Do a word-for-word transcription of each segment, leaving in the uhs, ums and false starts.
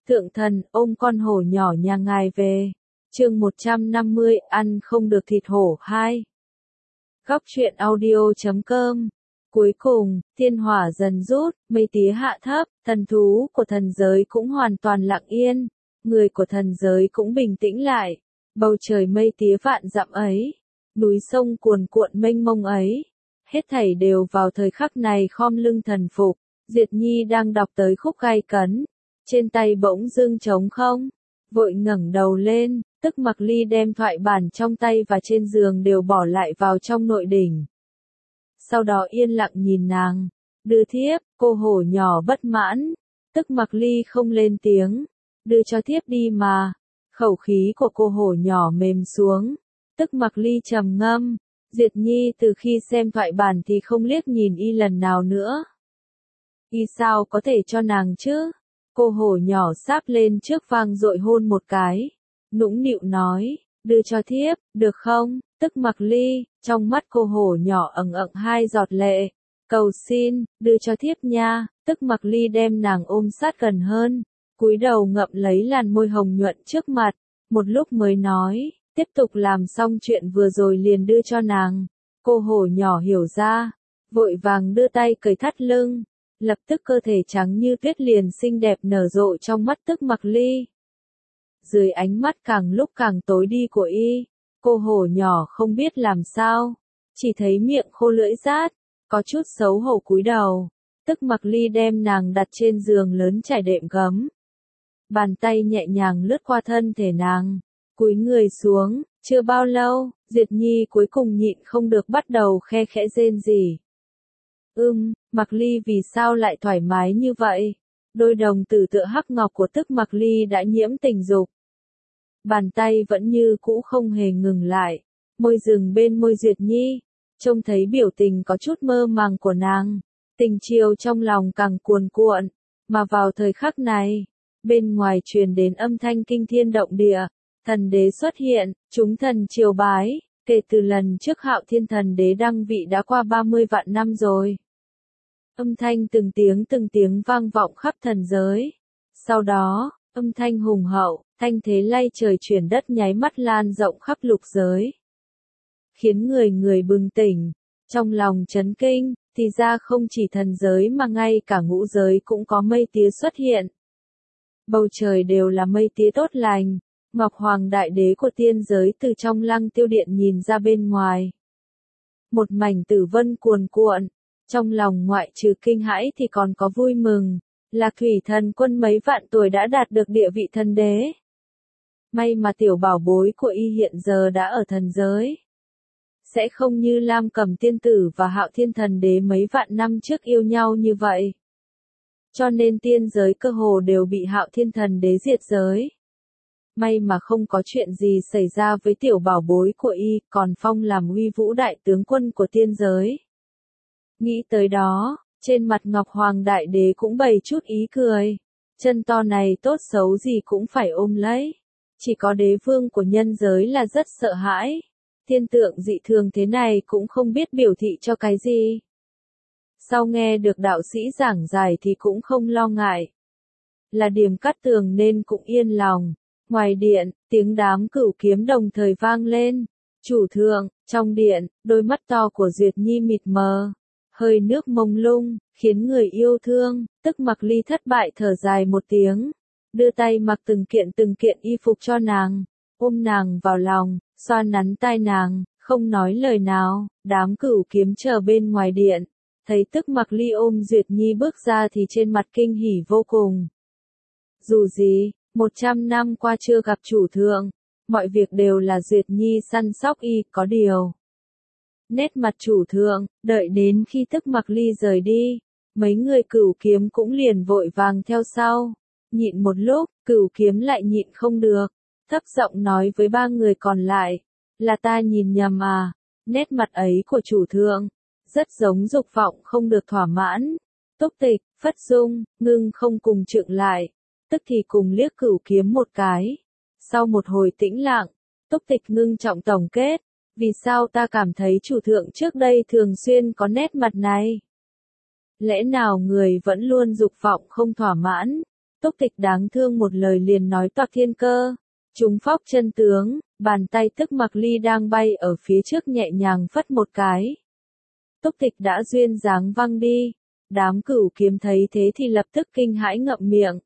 Thượng thần, ôm con hổ nhỏ nhà ngài về. Chương một trăm năm mươi, ăn không được thịt hổ hai. Góc truyện audio chấm com. Cuối cùng, thiên hỏa dần rút, mây tía hạ thấp, thần thú của thần giới cũng hoàn toàn lặng yên, người của thần giới cũng bình tĩnh lại. Bầu trời mây tía vạn dặm ấy, núi sông cuồn cuộn mênh mông ấy, hết thảy đều vào thời khắc này khom lưng thần phục. Diệt Nhi đang đọc tới khúc gai cấn, trên tay bỗng dưng trống không, vội ngẩng đầu lên, tức Mặc Ly đem thoại bản trong tay và trên giường đều bỏ lại vào trong nội đỉnh. Sau đó yên lặng nhìn nàng, đưa thiếp, cô hổ nhỏ bất mãn, tức Mặc Ly không lên tiếng, đưa cho thiếp đi mà. Khẩu khí của cô hổ nhỏ mềm xuống, tức Mặc Ly trầm ngâm. Diệt Nhi từ khi xem thoại bản thì không liếc nhìn y lần nào nữa. Y sao có thể cho nàng chứ? Cô hổ nhỏ sáp lên trước vang dội hôn một cái, nũng nịu nói, đưa cho thiếp, được không? Tức Mặc Ly, trong mắt cô hổ nhỏ ẩn ẩn hai giọt lệ, cầu xin, đưa cho thiếp nha. Tức Mặc Ly đem nàng ôm sát gần hơn, cúi đầu ngậm lấy làn môi hồng nhuận trước mặt, một lúc mới nói, tiếp tục làm xong chuyện vừa rồi liền đưa cho nàng. Cô hổ nhỏ hiểu ra, vội vàng đưa tay cởi thắt lưng, lập tức cơ thể trắng như tuyết liền xinh đẹp nở rộ trong mắt Tức Mặc Ly. Dưới ánh mắt càng lúc càng tối đi của y, cô hổ nhỏ không biết làm sao, chỉ thấy miệng khô lưỡi rát, có chút xấu hổ cúi đầu. Tức Mặc Ly đem nàng đặt trên giường lớn trải đệm gấm, bàn tay nhẹ nhàng lướt qua thân thể nàng, cúi người xuống. Chưa bao lâu, Diệt Nhi cuối cùng nhịn không được bắt đầu khe khẽ rên rỉ. Ưm, Mặc Ly vì sao lại thoải mái như vậy? Đôi đồng tử tựa hắc ngọc của Tức Mặc Ly đã nhiễm tình dục. Bàn tay vẫn như cũ không hề ngừng lại, môi dừng bên môi Diệt Nhi, trông thấy biểu tình có chút mơ màng của nàng, tình chiều trong lòng càng cuồn cuộn, mà vào thời khắc này, bên ngoài truyền đến âm thanh kinh thiên động địa, thần đế xuất hiện, chúng thần triều bái, kể từ lần trước Hạo Thiên thần đế đăng vị đã qua ba mươi vạn năm rồi. Âm thanh từng tiếng từng tiếng vang vọng khắp thần giới. Sau đó, âm thanh hùng hậu, thanh thế lay trời chuyển đất nháy mắt lan rộng khắp lục giới, khiến người người bừng tỉnh, trong lòng chấn kinh, thì ra không chỉ thần giới mà ngay cả ngũ giới cũng có mây tía xuất hiện. Bầu trời đều là mây tía tốt lành, Ngọc Hoàng Đại Đế của tiên giới từ trong Lăng Tiêu Điện nhìn ra bên ngoài. Một mảnh tử vân cuồn cuộn, trong lòng ngoại trừ kinh hãi thì còn có vui mừng, là Thủy Thần Quân mấy vạn tuổi đã đạt được địa vị thần đế. May mà tiểu bảo bối của y hiện giờ đã ở thần giới, sẽ không như Lam Cẩm Tiên Tử và Hạo Thiên Thần Đế mấy vạn năm trước yêu nhau như vậy. Cho nên tiên giới cơ hồ đều bị Hạo Thiên Thần Đế diệt giới. May mà không có chuyện gì xảy ra với tiểu bảo bối của y, còn phong làm uy vũ đại tướng quân của tiên giới. Nghĩ tới đó, trên mặt Ngọc Hoàng Đại Đế cũng bày chút ý cười. Chân to này tốt xấu gì cũng phải ôm lấy. Chỉ có đế vương của nhân giới là rất sợ hãi. Thiên tượng dị thường thế này cũng không biết biểu thị cho cái gì. Sau nghe được đạo sĩ giảng giải thì cũng không lo ngại. Là Điềm Cát Tường nên cũng yên lòng. Ngoài điện, tiếng đám cửu kiếm đồng thời vang lên. Chủ thượng, trong điện, đôi mắt to của Duyệt Nhi mịt mờ, hơi nước mông lung, khiến người yêu thương. Tức Mặc Ly thất bại thở dài một tiếng, đưa tay mặc từng kiện từng kiện y phục cho nàng, ôm nàng vào lòng, xoa nắn tai nàng, không nói lời nào. Đám cửu kiếm chờ bên ngoài điện, thấy Tức Mặc Ly ôm Duyệt Nhi bước ra thì trên mặt kinh hỉ vô cùng. Dù gì, một trăm năm qua chưa gặp chủ thượng, mọi việc đều là Duyệt Nhi săn sóc y, có điều. Nét mặt chủ thượng, đợi đến khi Tức Mặc Ly rời đi, mấy người cửu kiếm cũng liền vội vàng theo sau. Nhịn một lúc, cửu kiếm lại nhịn không được, thấp giọng nói với ba người còn lại, là ta nhìn nhầm à? Nét mặt ấy của chủ thượng, rất giống dục vọng không được thỏa mãn. Túc Tịch, Phất Dung, Ngưng không cùng trượng lại, tức thì cùng liếc cửu kiếm một cái. Sau một hồi tĩnh lặng, Túc Tịch ngưng trọng tổng kết, vì sao ta cảm thấy chủ thượng trước đây thường xuyên có nét mặt này? Lẽ nào người vẫn luôn dục vọng không thỏa mãn? Túc Tịch đáng thương một lời liền nói toạc thiên cơ. Chúng phóc chân tướng, bàn tay Tức Mặc Ly đang bay ở phía trước nhẹ nhàng phất một cái. Túc Tịch đã duyên dáng văng đi. Đám Cửu Kiếm thấy thế thì lập tức kinh hãi ngậm miệng.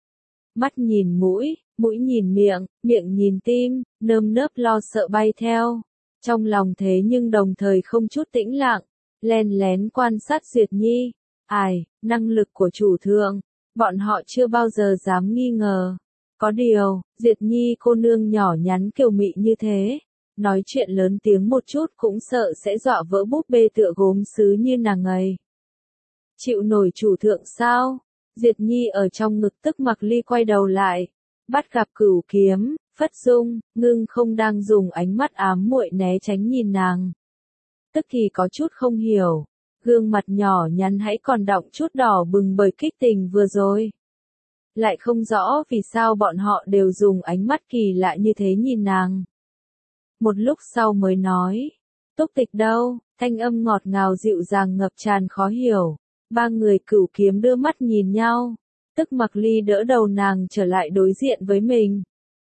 Mắt nhìn mũi, mũi nhìn miệng, miệng nhìn tim, nơm nớp lo sợ bay theo. Trong lòng thế nhưng đồng thời không chút tĩnh lặng, len lén quan sát Duyệt Nhi. Ai, năng lực của chủ thượng, bọn họ chưa bao giờ dám nghi ngờ. Có điều, Duyệt Nhi cô nương nhỏ nhắn kiều mị như thế, nói chuyện lớn tiếng một chút cũng sợ sẽ dọa vỡ búp bê tựa gốm sứ như nàng ấy. Chịu nổi chủ thượng sao? Duyệt Nhi ở trong ngực Tức Mặc Ly quay đầu lại, bắt gặp Cửu Kiếm, Phất Dung, Ngưng không đang dùng ánh mắt ám muội né tránh nhìn nàng. Tức thì có chút không hiểu, gương mặt nhỏ nhắn hãy còn đọng chút đỏ bừng bởi kích tình vừa rồi. Lại không rõ vì sao bọn họ đều dùng ánh mắt kỳ lạ như thế nhìn nàng. Một lúc sau mới nói, Túc Tịch đâu, thanh âm ngọt ngào dịu dàng ngập tràn khó hiểu. Ba người Cửu Kiếm đưa mắt nhìn nhau, Tức Mặc Ly đỡ đầu nàng trở lại đối diện với mình.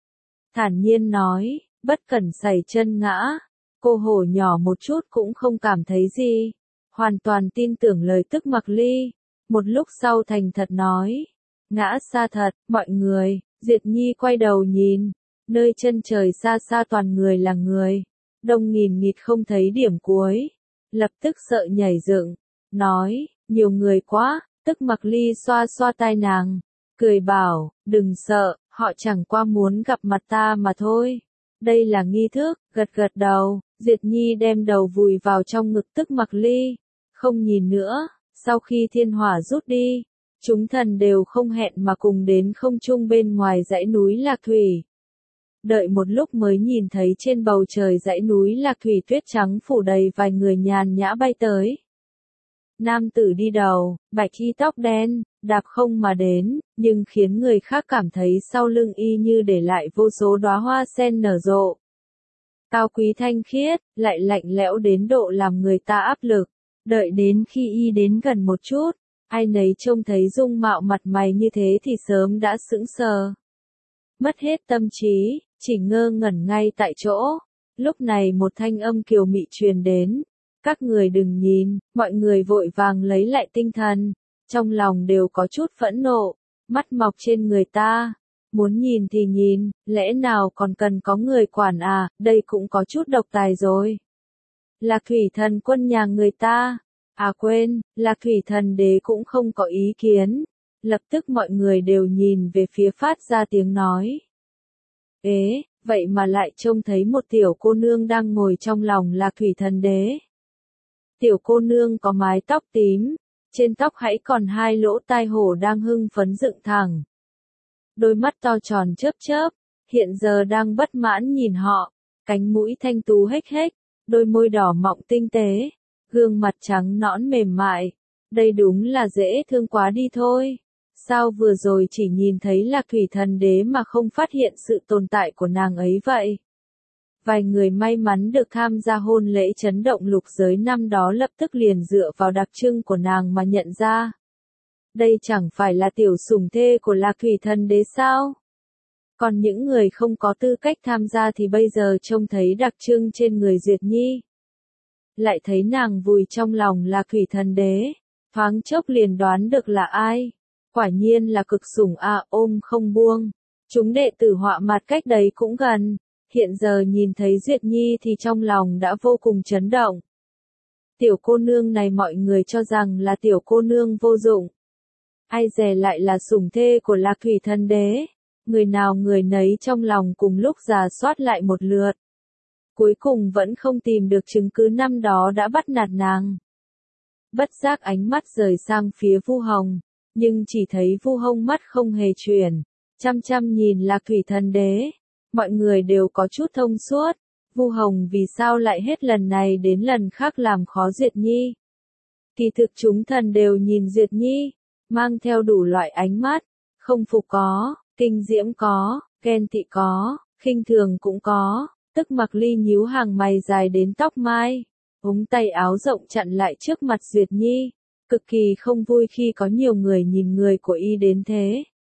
Thản nhiên nói, bất cẩn sẩy chân ngã, cô hổ nhỏ một chút cũng không cảm thấy gì, hoàn toàn tin tưởng lời Tức Mặc Ly. Một lúc sau thành thật nói, ngã xa thật, mọi người. Duyệt Nhi quay đầu nhìn, nơi chân trời xa xa toàn người là người, đông nghìn nghịt không thấy điểm cuối, lập tức sợ nhảy dựng, nói, nhiều người quá. Tức Mặc Ly xoa xoa tai nàng, cười bảo, đừng sợ, họ chẳng qua muốn gặp mặt ta mà thôi. Đây là nghi thức. Gật gật đầu, Duyệt Nhi đem đầu vùi vào trong ngực Tức Mặc Ly, không nhìn nữa. Sau khi thiên hỏa rút đi, chúng thần đều không hẹn mà cùng đến không trung bên ngoài dãy núi Lạc Thủy. Đợi một lúc mới nhìn thấy trên bầu trời dãy núi Lạc Thủy tuyết trắng phủ đầy vài người nhàn nhã bay tới. Nam tử đi đầu, bạch y tóc đen, đạp không mà đến, nhưng khiến người khác cảm thấy sau lưng y như để lại vô số đóa hoa sen nở rộ. Cao quý thanh khiết, lại lạnh lẽo đến độ làm người ta áp lực. Đợi đến khi y đến gần một chút, ai nấy trông thấy dung mạo mặt mày như thế thì sớm đã sững sờ. Mất hết tâm trí, chỉ ngơ ngẩn ngay tại chỗ. Lúc này một thanh âm kiều mị truyền đến. Các người đừng nhìn, mọi người vội vàng lấy lại tinh thần, trong lòng đều có chút phẫn nộ, mắt mọc trên người ta. Muốn nhìn thì nhìn, lẽ nào còn cần có người quản à, đây cũng có chút độc tài rồi. Lạc Thủy Thần Quân nhà người ta, à quên, Lạc Thủy Thần Đế cũng không có ý kiến. Lập tức mọi người đều nhìn về phía phát ra tiếng nói. Ế, vậy mà lại trông thấy một tiểu cô nương đang ngồi trong lòng Lạc Thủy Thần Đế. Tiểu cô nương có mái tóc tím, trên tóc hãy còn hai lỗ tai hổ đang hưng phấn dựng thẳng. Đôi mắt to tròn chớp chớp, hiện giờ đang bất mãn nhìn họ, cánh mũi thanh tú hếch hếch, đôi môi đỏ mọng tinh tế, gương mặt trắng nõn mềm mại. Đây đúng là dễ thương quá đi thôi. Sao vừa rồi chỉ nhìn thấy Lạc Thủy Thần Đế mà không phát hiện sự tồn tại của nàng ấy vậy? Vài người may mắn được tham gia hôn lễ chấn động lục giới năm đó lập tức liền dựa vào đặc trưng của nàng mà nhận ra. Đây chẳng phải là tiểu sủng thê của Lạc Thủy Thần Đế sao? Còn những người không có tư cách tham gia thì bây giờ trông thấy đặc trưng trên người Duyệt Nhi. Lại thấy nàng vùi trong lòng Lạc Thủy Thần Đế, thoáng chốc liền đoán được là ai. Quả nhiên là cực sủng a, ôm không buông. Chúng đệ tử họa mặt cách đấy cũng gần. Hiện giờ nhìn thấy Duyệt Nhi thì trong lòng đã vô cùng chấn động. Tiểu cô nương này mọi người cho rằng là tiểu cô nương vô dụng. Ai dè lại là sủng thê của Lạc Thủy Thần Đế. Người nào người nấy trong lòng cùng lúc rà soát lại một lượt. Cuối cùng vẫn không tìm được chứng cứ năm đó đã bắt nạt nàng. Bất giác ánh mắt rời sang phía Vu Hồng, nhưng chỉ thấy Vu Hồng mắt không hề chuyển, chăm chăm nhìn Lạc Thủy Thần Đế. Mọi người đều có chút thông suốt, Vu Hồng vì sao lại hết lần này đến lần khác làm khó Duyệt Nhi. Kỳ thực chúng thần đều nhìn Duyệt Nhi, mang theo đủ loại ánh mắt, không phục có, kinh diễm có, ghen tị có, khinh thường cũng có. Tức Mặc Ly nhíu hàng mày dài đến tóc mai, ống tay áo rộng chặn lại trước mặt Duyệt Nhi, cực kỳ không vui khi có nhiều người nhìn người của y đến thế.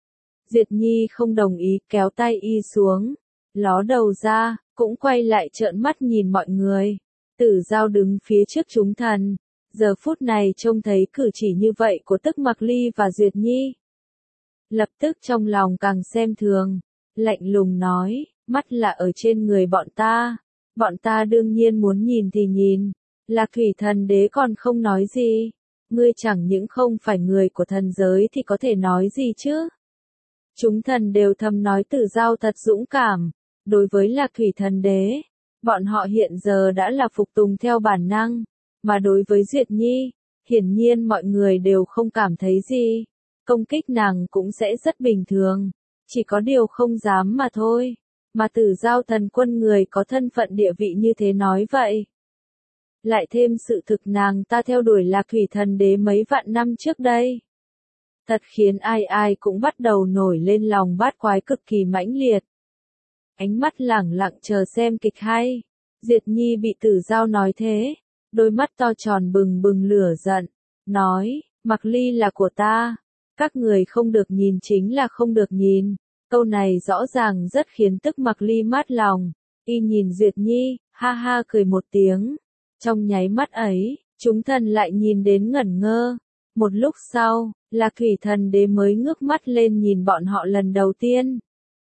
Duyệt Nhi không đồng ý, kéo tay y xuống, ló đầu ra, cũng quay lại trợn mắt nhìn mọi người. Tử Giao đứng phía trước chúng thần, giờ phút này trông thấy cử chỉ như vậy của Tức Mặc Ly và Duyệt Nhi. Lập tức trong lòng càng xem thường, lạnh lùng nói, mắt là ở trên người bọn ta, bọn ta đương nhiên muốn nhìn thì nhìn, Lạc Thủy Thần Đế còn không nói gì, ngươi chẳng những không phải người của thần giới thì có thể nói gì chứ. Chúng thần đều thầm nói Tử Giao thật dũng cảm, đối với Lạc Thủy Thần Đế, bọn họ hiện giờ đã là phục tùng theo bản năng, mà đối với Duyệt Nhi, hiển nhiên mọi người đều không cảm thấy gì, công kích nàng cũng sẽ rất bình thường, chỉ có điều không dám mà thôi, mà Tử Giao thần quân người có thân phận địa vị như thế nói vậy. Lại thêm sự thực nàng ta theo đuổi Lạc Thủy Thần Đế mấy vạn năm trước đây. Thật khiến ai ai cũng bắt đầu nổi lên lòng bát quái cực kỳ mãnh liệt. Ánh mắt lẳng lặng chờ xem kịch hay. Duyệt Nhi bị Tử Giao nói thế, đôi mắt to tròn bừng bừng lửa giận, nói, Mặc Ly là của ta, các người không được nhìn chính là không được nhìn. Câu này rõ ràng rất khiến Tức Mặc Ly mát lòng, y nhìn Duyệt Nhi, ha ha cười một tiếng. Trong nháy mắt ấy, chúng thần lại nhìn đến ngẩn ngơ. Một lúc sau, Lạc Thủy Thần Đế mới ngước mắt lên nhìn bọn họ lần đầu tiên.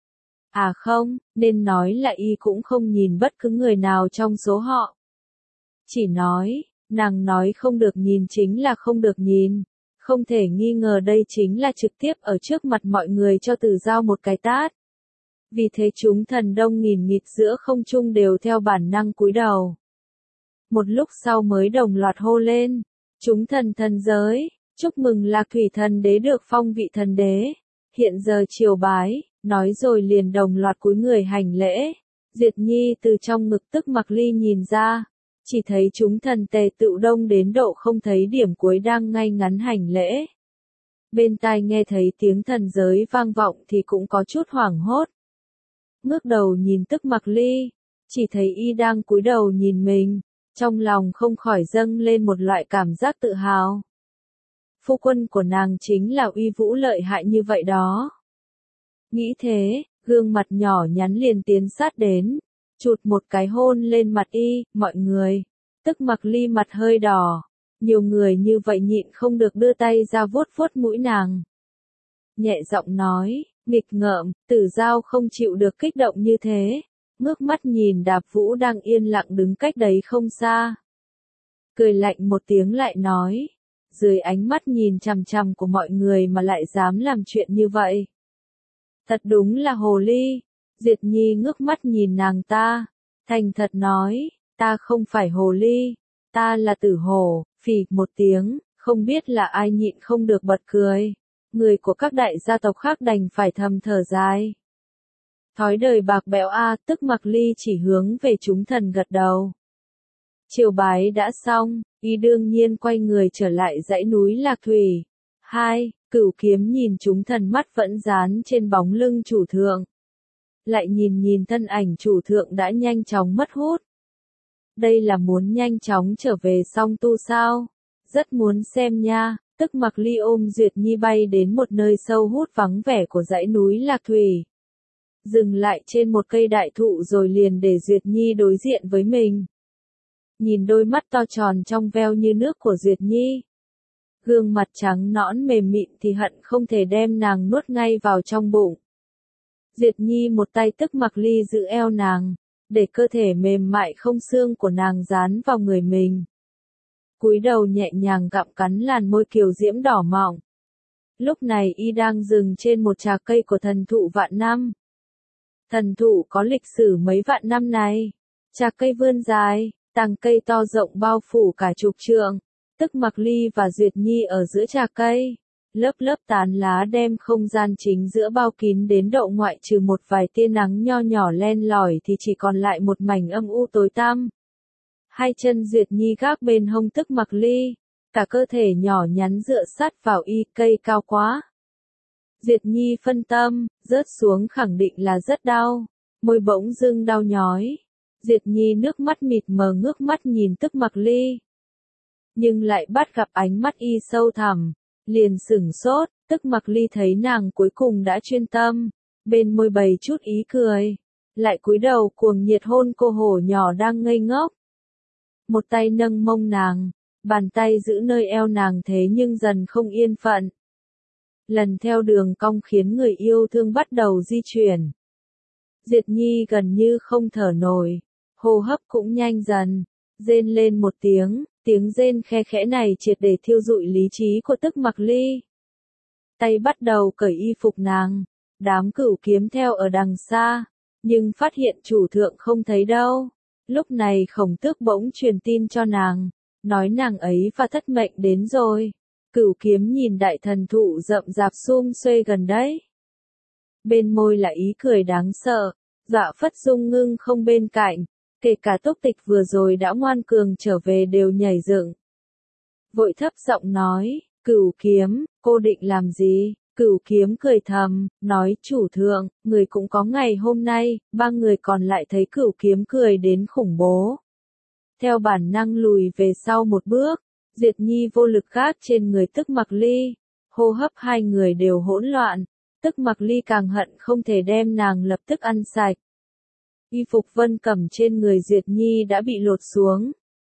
À không, nên nói là y cũng không nhìn bất cứ người nào trong số họ. Chỉ nói, nàng nói không được nhìn chính là không được nhìn. Không thể nghi ngờ đây chính là trực tiếp ở trước mặt mọi người cho Tử Giao một cái tát. Vì thế chúng thần đông nghìn nghịt giữa không trung đều theo bản năng cúi đầu. Một lúc sau mới đồng loạt hô lên, chúng thần thần giới, chúc mừng Lạc Thủy Thần Đế được phong vị thần đế, hiện giờ triều bái, nói rồi liền đồng loạt cúi người hành lễ. Duyệt Nhi từ trong ngực Tức Mặc Ly nhìn ra, chỉ thấy chúng thần tề tựu đông đến độ không thấy điểm cuối đang ngay ngắn hành lễ. Bên tai nghe thấy tiếng thần giới vang vọng thì cũng có chút hoảng hốt. Ngước đầu nhìn Tức Mặc Ly, chỉ thấy y đang cúi đầu nhìn mình, trong lòng không khỏi dâng lên một loại cảm giác tự hào. Phu quân của nàng chính là uy vũ lợi hại như vậy đó. Nghĩ thế, gương mặt nhỏ nhắn liền tiến sát đến, chụt một cái hôn lên mặt y, mọi người. Tức Mặc Ly mặt hơi đỏ, nhiều người như vậy nhịn không được đưa tay ra vuốt vuốt mũi nàng. Nhẹ giọng nói, nghịch ngợm, Tử Giao không chịu được kích động như thế, ngước mắt nhìn Đạp Vũ đang yên lặng đứng cách đấy không xa. Cười lạnh một tiếng lại nói, dưới ánh mắt nhìn chằm chằm của mọi người mà lại dám làm chuyện như vậy. Thật đúng là hồ ly. Duyệt Nhi ngước mắt nhìn nàng ta, thành thật nói, ta không phải hồ ly, ta là Tử Hổ. Phì một tiếng, không biết là ai nhịn không được bật cười. Người của các đại gia tộc khác đành phải thầm thở dài. Thói đời bạc bẽo a, Tức Mặc Ly chỉ hướng về chúng thần gật đầu. Triều bái đã xong, y đương nhiên quay người trở lại dãy núi Lạc Thủy. Hai, Cửu Kiếm nhìn chúng thần mắt vẫn dán trên bóng lưng chủ thượng. Lại nhìn nhìn thân ảnh chủ thượng đã nhanh chóng mất hút. Đây là muốn nhanh chóng trở về song tu sao? Rất muốn xem nha. Tức Mặc Ly ôm Duyệt Nhi bay đến một nơi sâu hút vắng vẻ của dãy núi Lạc Thủy. Dừng lại trên một cây đại thụ rồi liền để Duyệt Nhi đối diện với mình. Nhìn đôi mắt to tròn trong veo như nước của Duyệt Nhi. Gương mặt trắng nõn mềm mịn thì hận không thể đem nàng nuốt ngay vào trong bụng. Duyệt Nhi một tay Tức Mặc Ly giữ eo nàng, để cơ thể mềm mại không xương của nàng dán vào người mình. Cúi đầu nhẹ nhàng gặm cắn làn môi kiều diễm đỏ mọng. Lúc này y đang dừng trên một trà cây của thần thụ vạn năm. Thần thụ có lịch sử mấy vạn năm này. Trà cây vươn dài, tàng cây to rộng bao phủ cả chục trượng. Tức Mặc Ly và Duyệt Nhi ở giữa trà cây. Lớp lớp tán lá đem không gian chính giữa bao kín đến độ ngoại trừ một vài tia nắng nho nhỏ len lỏi thì chỉ còn lại một mảnh âm u tối tăm. Hai chân Duyệt Nhi gác bên hông Tức Mặc Ly, cả cơ thể nhỏ nhắn dựa sát vào y, cây cao quá. Duyệt Nhi phân tâm, rớt xuống khẳng định là rất đau, môi bỗng dưng đau nhói. Duyệt Nhi nước mắt mịt mờ ngước mắt nhìn Tức Mặc Ly. Nhưng lại bắt gặp ánh mắt y sâu thẳm, liền sửng sốt, tức Mặc Ly thấy nàng cuối cùng đã chuyên tâm, bên môi bày chút ý cười, lại cúi đầu cuồng nhiệt hôn cô hổ nhỏ đang ngây ngốc. Một tay nâng mông nàng, bàn tay giữ nơi eo nàng thế nhưng dần không yên phận. Lần theo đường cong khiến người yêu thương bắt đầu di chuyển. Diệt Nhi gần như không thở nổi, hô hấp cũng nhanh dần, rên lên một tiếng, tiếng rên khe khẽ này triệt để thiêu rụi lý trí của tức Mặc Ly. Tay bắt đầu cởi y phục nàng, đám cửu kiếm theo ở đằng xa, nhưng phát hiện chủ thượng không thấy đâu. Lúc này Khổng Tước bỗng truyền tin cho nàng, nói nàng ấy và thất mệnh đến rồi. Cửu kiếm nhìn đại thần thụ rậm rạp sum xuê gần đấy. Bên môi là ý cười đáng sợ, Dạ Phất Dung ngưng không bên cạnh, kể cả Túc Tịch vừa rồi đã ngoan cường trở về đều nhảy dựng. Vội thấp giọng nói, Cửu kiếm, cô định làm gì? Cửu kiếm cười thầm, nói chủ thượng, người cũng có ngày hôm nay, ba người còn lại thấy cửu kiếm cười đến khủng bố. Theo bản năng lùi về sau một bước, Diệt Nhi vô lực gác trên người tức Mặc Ly, hô hấp hai người đều hỗn loạn, tức Mặc Ly càng hận không thể đem nàng lập tức ăn sạch. Y phục Vân Cẩm trên người Diệt Nhi đã bị lột xuống.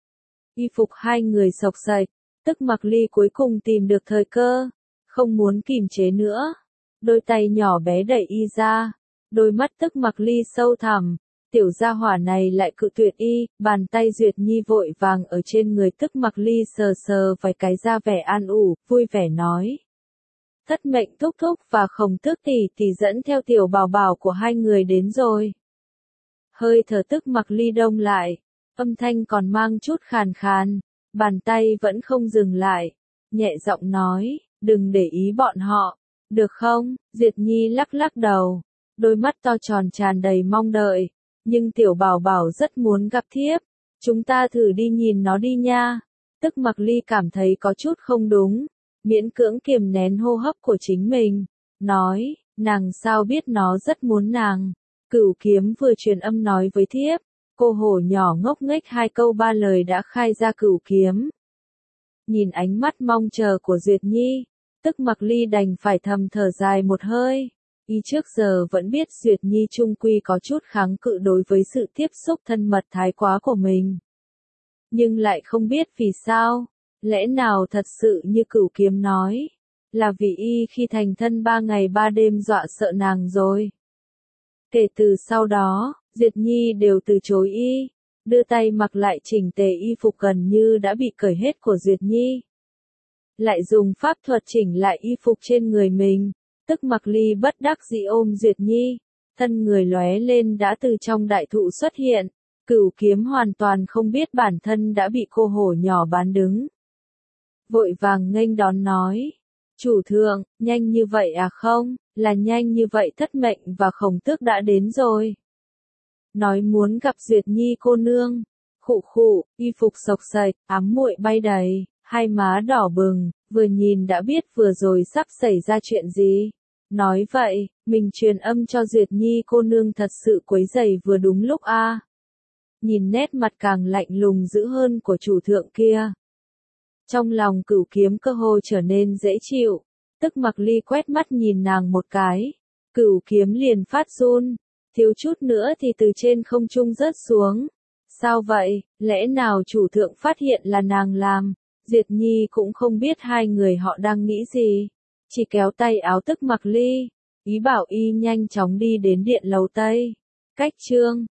Y phục hai người xộc xạch, tức Mặc Ly cuối cùng tìm được thời cơ, không muốn kìm chế nữa. Đôi tay nhỏ bé đẩy y ra, đôi mắt tức Mặc Ly sâu thẳm, tiểu gia hỏa này lại cự tuyệt y, bàn tay Duyệt Nhi vội vàng ở trên người tức Mặc Ly sờ sờ vài cái ra vẻ an ủi, vui vẻ nói. Thất mệnh thúc thúc và Khổng Tước tỷ tỷ dẫn theo tiểu bảo bảo của hai người đến rồi. Hơi thở tức Mặc Ly đông lại, âm thanh còn mang chút khàn khàn, bàn tay vẫn không dừng lại, nhẹ giọng nói, đừng để ý bọn họ, được không? Diệt Nhi lắc lắc đầu, đôi mắt to tròn tràn đầy mong đợi, nhưng tiểu bảo bảo rất muốn gặp thiếp, chúng ta thử đi nhìn nó đi nha. Tức Mặc Ly cảm thấy có chút không đúng, miễn cưỡng kiềm nén hô hấp của chính mình, nói, nàng sao biết nó rất muốn nàng. Cửu kiếm vừa truyền âm nói với thiếp, cô hổ nhỏ ngốc nghếch hai câu ba lời đã khai ra cửu kiếm. Nhìn ánh mắt mong chờ của Duyệt Nhi, tức Mặc Ly đành phải thầm thở dài một hơi. Y trước giờ vẫn biết Duyệt Nhi trung quy có chút kháng cự đối với sự tiếp xúc thân mật thái quá của mình. Nhưng lại không biết vì sao, lẽ nào thật sự như cửu kiếm nói, là vì y khi thành thân ba ngày ba đêm dọa sợ nàng rồi. Kể từ sau đó, Diệt Nhi đều từ chối y, đưa tay mặc lại chỉnh tề y phục gần như đã bị cởi hết của Duyệt Nhi. Lại dùng pháp thuật chỉnh lại y phục trên người mình, tức Mặc Ly bất đắc dĩ ôm Duyệt Nhi, thân người lóe lên đã từ trong đại thụ xuất hiện, cửu kiếm hoàn toàn không biết bản thân đã bị cô hổ nhỏ bán đứng. Vội vàng nghênh đón nói, chủ thượng, nhanh như vậy à? Không, là nhanh như vậy Thất Mệnh và Khổng Tước đã đến rồi. Nói muốn gặp Duyệt Nhi cô nương, khụ khụ, y phục xộc xệch, ám muội bay đầy, hai má đỏ bừng, vừa nhìn đã biết vừa rồi sắp xảy ra chuyện gì. Nói vậy, mình truyền âm cho Duyệt Nhi cô nương thật sự quấy rầy vừa đúng lúc a. À. Nhìn nét mặt càng lạnh lùng dữ hơn của chủ thượng kia. Trong lòng cửu kiếm cơ hồ trở nên dễ chịu, tức Mặc Ly quét mắt nhìn nàng một cái, cửu kiếm liền phát run, thiếu chút nữa thì từ trên không trung rớt xuống. Sao vậy, lẽ nào chủ thượng phát hiện là nàng làm? Diệt Nhi cũng không biết hai người họ đang nghĩ gì, chỉ kéo tay áo tức Mặc Ly, ý bảo y nhanh chóng đi đến điện lầu Tây. Cách chương